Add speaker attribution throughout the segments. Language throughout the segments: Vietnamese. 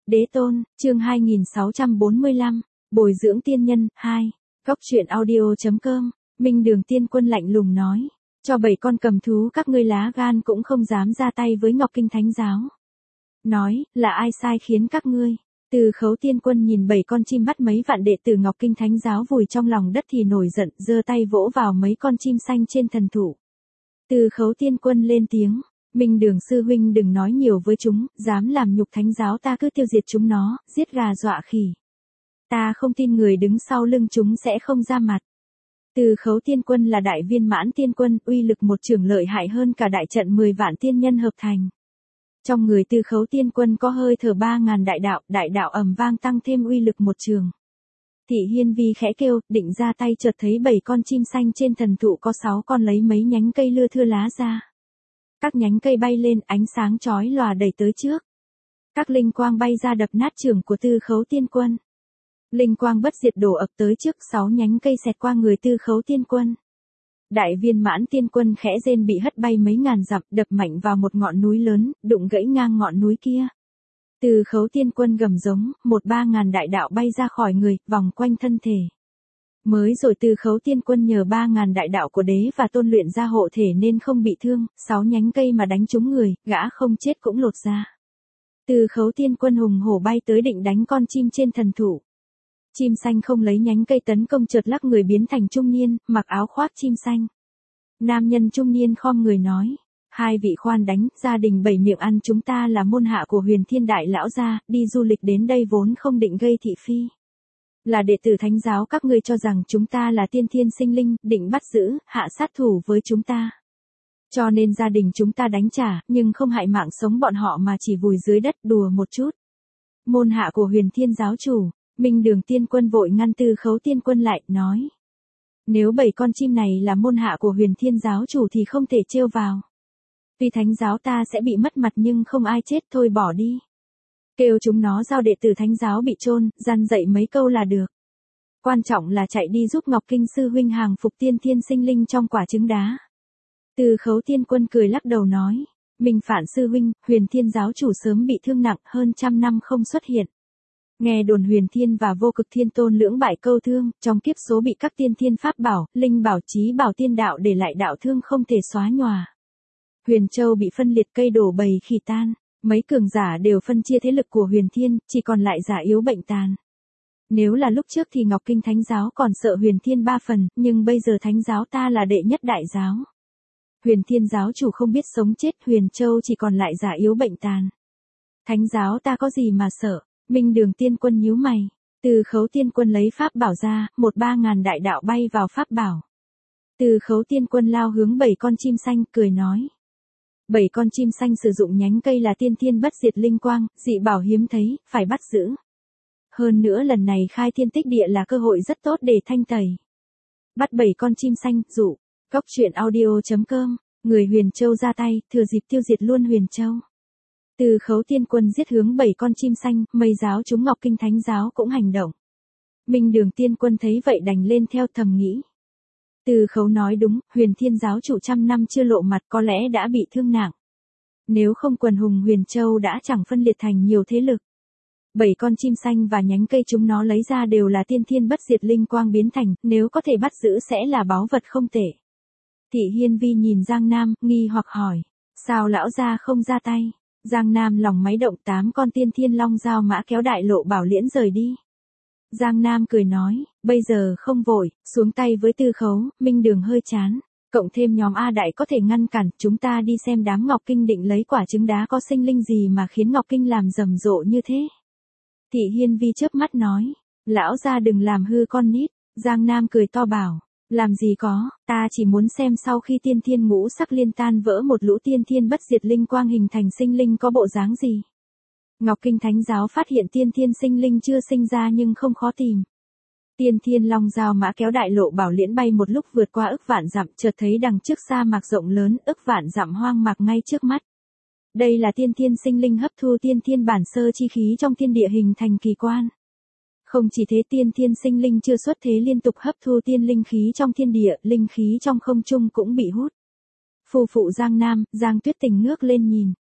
Speaker 1: Đế tôn, chương 2645, bồi dưỡng tiên nhân, 2. Góc truyện audio.com, Minh Đường Tiên Quân lạnh lùng nói. Cho 7 con cầm thú các ngươi lá gan cũng không dám ra tay với Ngọc Kinh Thánh Giáo. Nói, là ai sai khiến các ngươi? Từ Khấu Tiên Quân nhìn 7 con chim bắt mấy vạn đệ tử Ngọc Kinh Thánh Giáo vùi trong lòng đất thì nổi giận, giơ tay vỗ vào mấy con chim xanh trên thần thụ. Từ Khấu Tiên Quân lên tiếng. Minh Đường sư huynh đừng nói nhiều với chúng, dám làm nhục Thánh Giáo ta cứ tiêu diệt chúng nó, giết gà dọa khỉ. Ta không tin người đứng sau lưng chúng sẽ không ra mặt. Từ Khấu Tiên Quân là đại viên mãn tiên quân, uy lực một trường lợi hại hơn cả đại trận 10 vạn tiên nhân hợp thành. Trong người Từ Khấu Tiên Quân có hơi thở 3.000 đại đạo ầm vang tăng thêm uy lực một trường. Thị Hiên Vi khẽ kêu, định ra tay chợt thấy 7 con chim xanh trên thần thụ có 6 con lấy mấy nhánh cây lưa thưa lá ra. Các nhánh cây bay lên, ánh sáng chói lòa đẩy tới trước. Các linh quang bay ra đập nát trường của Từ Khấu Tiên Quân. Linh quang bất diệt đổ ập tới trước, 6 nhánh cây xẹt qua người Từ Khấu Tiên Quân. Đại viên mãn tiên quân khẽ rên bị hất bay mấy ngàn dặm, đập mạnh vào một ngọn núi lớn, đụng gãy ngang ngọn núi kia. Từ Khấu Tiên Quân gầm giống, 3.000 đại đạo bay ra khỏi người, vòng quanh thân thể. Mới rồi Từ Khấu Tiên Quân nhờ 3.000 đại đạo của đế và tôn luyện ra hộ thể nên không bị thương, 6 nhánh cây mà đánh trúng người, gã không chết cũng lột ra. Từ Khấu Tiên Quân hùng hổ bay tới định đánh con chim trên thần thụ. Chim xanh không lấy nhánh cây tấn công chợt lắc người biến thành trung niên, mặc áo khoác chim xanh. Nam nhân trung niên khom người nói. 2 vị khoan đánh, gia đình 7 miệng ăn chúng ta là môn hạ của Huyền Thiên Đại Lão gia, đi du lịch đến đây vốn không định gây thị phi. Là đệ tử Thánh Giáo các ngươi cho rằng chúng ta là tiên thiên sinh linh, định bắt giữ, hạ sát thủ với chúng ta. Cho nên gia đình chúng ta đánh trả, nhưng không hại mạng sống bọn họ mà chỉ vùi dưới đất đùa một chút. Môn hạ của Huyền Thiên Giáo chủ, Minh Đường Tiên Quân vội ngăn Từ Khấu Tiên Quân lại, nói. Nếu 7 con chim này là môn hạ của Huyền Thiên Giáo chủ thì không thể trêu vào. Tuy Thánh Giáo ta sẽ bị mất mặt nhưng không ai chết, thôi bỏ đi. Kêu chúng nó giao đệ tử Thánh Giáo bị chôn, dằn dạy mấy câu là được. Quan trọng là chạy đi giúp Ngọc Kinh sư huynh hàng phục tiên thiên sinh linh trong quả trứng đá. Từ Khấu Tiên Quân cười lắc đầu nói. Minh Phản sư huynh, Huyền Thiên Giáo chủ sớm bị thương nặng, hơn 100 năm không xuất hiện. Nghe đồn Huyền Thiên và Vô Cực Thiên Tôn lưỡng bại câu thương, trong kiếp số bị các tiên thiên pháp bảo, linh bảo chí bảo tiên đạo để lại đạo thương không thể xóa nhòa. Huyền Châu bị phân liệt, cây đổ bầy khỉ tan, mấy cường giả đều phân chia thế lực của Huyền Thiên, chỉ còn lại giả yếu bệnh tàn. Nếu là lúc trước thì Ngọc Kinh Thánh Giáo còn sợ Huyền Thiên 3 phần, nhưng bây giờ Thánh Giáo ta là đệ nhất đại giáo. Huyền Thiên Giáo chủ không biết sống chết, Huyền Châu chỉ còn lại giả yếu bệnh tàn. Thánh Giáo ta có gì mà sợ? Minh Đường Tiên Quân nhíu mày. Từ Khấu Tiên Quân lấy pháp bảo ra, 3.000 đại đạo bay vào pháp bảo. Từ Khấu Tiên Quân lao hướng 7 con chim xanh, cười nói. 7 con chim xanh sử dụng nhánh cây là tiên thiên bất diệt linh quang, dị bảo hiếm thấy, phải bắt giữ. Hơn nữa lần này khai thiên tích địa là cơ hội rất tốt để thanh tẩy. Bắt 7 con chim xanh, dụ. Góc truyện audio.com, người Huyền Châu ra tay, thừa dịp tiêu diệt luôn Huyền Châu. Từ Khấu Tiên Quân giết hướng 7 con chim xanh, Mây Giáo chúng Ngọc Kinh Thánh Giáo cũng hành động. Minh Đường Tiên Quân thấy vậy đành lên theo, thầm nghĩ. Từ Khấu nói đúng, Huyền Thiên Giáo chủ 100 năm chưa lộ mặt có lẽ đã bị thương nặng. Nếu không quần hùng Huyền Châu đã chẳng phân liệt thành nhiều thế lực. 7 con chim xanh và nhánh cây chúng nó lấy ra đều là tiên thiên bất diệt linh quang biến thành, nếu có thể bắt giữ sẽ là báu vật không tệ. Thị Hiên Vi nhìn Giang Nam, nghi hoặc hỏi, sao lão gia không ra tay? Giang Nam lòng máy động, 8 con tiên thiên long giao mã kéo đại lộ bảo liễn rời đi. Giang Nam cười nói, bây giờ không vội, xuống tay với Từ Khấu, Minh Đường hơi chán. Cộng thêm nhóm A Đại có thể ngăn cản, chúng ta đi xem đám Ngọc Kinh định lấy quả trứng đá có sinh linh gì mà khiến Ngọc Kinh làm rầm rộ như thế. Thị Hiên Vi chớp mắt nói, lão gia đừng làm hư con nít. Giang Nam cười to bảo, làm gì có, ta chỉ muốn xem sau khi tiên thiên ngũ sắc liên tan vỡ một lũ tiên thiên bất diệt linh quang hình thành sinh linh có bộ dáng gì. Ngọc Kinh Thánh Giáo phát hiện tiên thiên sinh linh chưa sinh ra nhưng không khó tìm. Tiên thiên long giao mã kéo đại lộ bảo liễn bay một lúc vượt qua ức vạn dặm, chợt thấy đằng trước sa mạc rộng lớn, ức vạn dặm hoang mạc ngay trước mắt. Đây là tiên thiên sinh linh hấp thu tiên thiên bản sơ chi khí trong thiên địa hình thành kỳ quan. Không chỉ thế, tiên thiên sinh linh chưa xuất thế liên tục hấp thu tiên linh khí trong thiên địa, linh khí trong không trung cũng bị hút. Phù phụ Giang Nam, Giang Tuyết Tình ngước lên nhìn,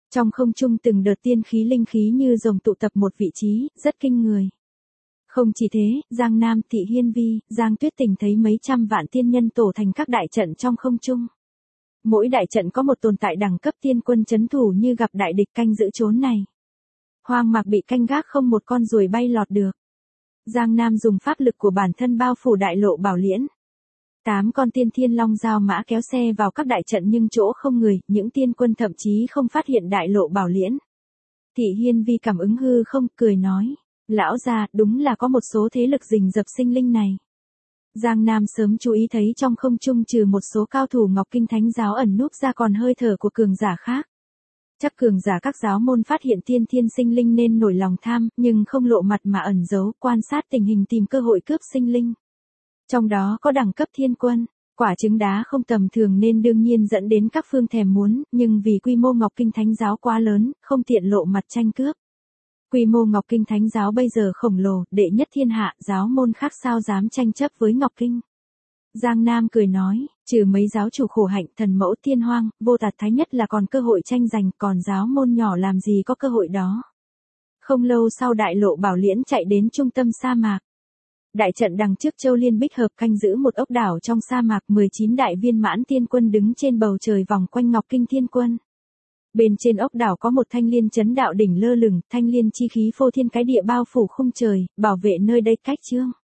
Speaker 1: Trong không trung từng đợt tiên khí linh khí như rồng tụ tập một vị trí, rất kinh người. Không chỉ thế, Giang Nam, Thị Hiên Vi, Giang Tuyết Tình thấy mấy trăm vạn tiên nhân tổ thành các đại trận trong không trung. Mỗi đại trận có một tồn tại đẳng cấp tiên quân trấn thủ như gặp đại địch canh giữ chốn này. Hoang mạc bị canh gác không một con ruồi bay lọt được. Giang Nam dùng pháp lực của bản thân bao phủ đại lộ bảo liễn. 8 con tiên thiên long giao mã kéo xe vào các đại trận nhưng chỗ không người, những tiên quân thậm chí không phát hiện đại lộ bảo liễn. Thị Hiên Vi cảm ứng hư không, cười nói. Lão già, đúng là có một số thế lực rình rập sinh linh này. Giang Nam sớm chú ý thấy trong không trung trừ một số cao thủ Ngọc Kinh Thánh giáo ẩn núp ra còn hơi thở của cường giả khác. Chắc cường giả các giáo môn phát hiện tiên thiên sinh linh nên nổi lòng tham, nhưng không lộ mặt mà ẩn giấu, quan sát tình hình tìm cơ hội cướp sinh linh. Trong đó có đẳng cấp thiên quân, quả trứng đá không tầm thường nên đương nhiên dẫn đến các phương thèm muốn, nhưng vì quy mô Ngọc Kinh Thánh giáo quá lớn, không tiện lộ mặt tranh cướp. Quy mô Ngọc Kinh Thánh giáo bây giờ khổng lồ, đệ nhất thiên hạ, giáo môn khác sao dám tranh chấp với Ngọc Kinh. Giang Nam cười nói, trừ mấy giáo chủ khổ hạnh, thần mẫu tiên hoang, vô tạt thái nhất là còn cơ hội tranh giành, còn giáo môn nhỏ làm gì có cơ hội đó. Không lâu sau đại lộ bảo liễn chạy đến trung tâm sa mạc. Đại trận đằng trước Châu Liên Bích Hợp canh giữ một ốc đảo trong sa mạc, 19 đại viên mãn tiên quân đứng trên bầu trời vòng quanh Ngọc Kinh Thiên Quân. Bên trên ốc đảo có một thanh liên chấn đạo đỉnh lơ lửng, thanh liên chi khí phô thiên cái địa bao phủ khung trời, bảo vệ nơi đây cách chương.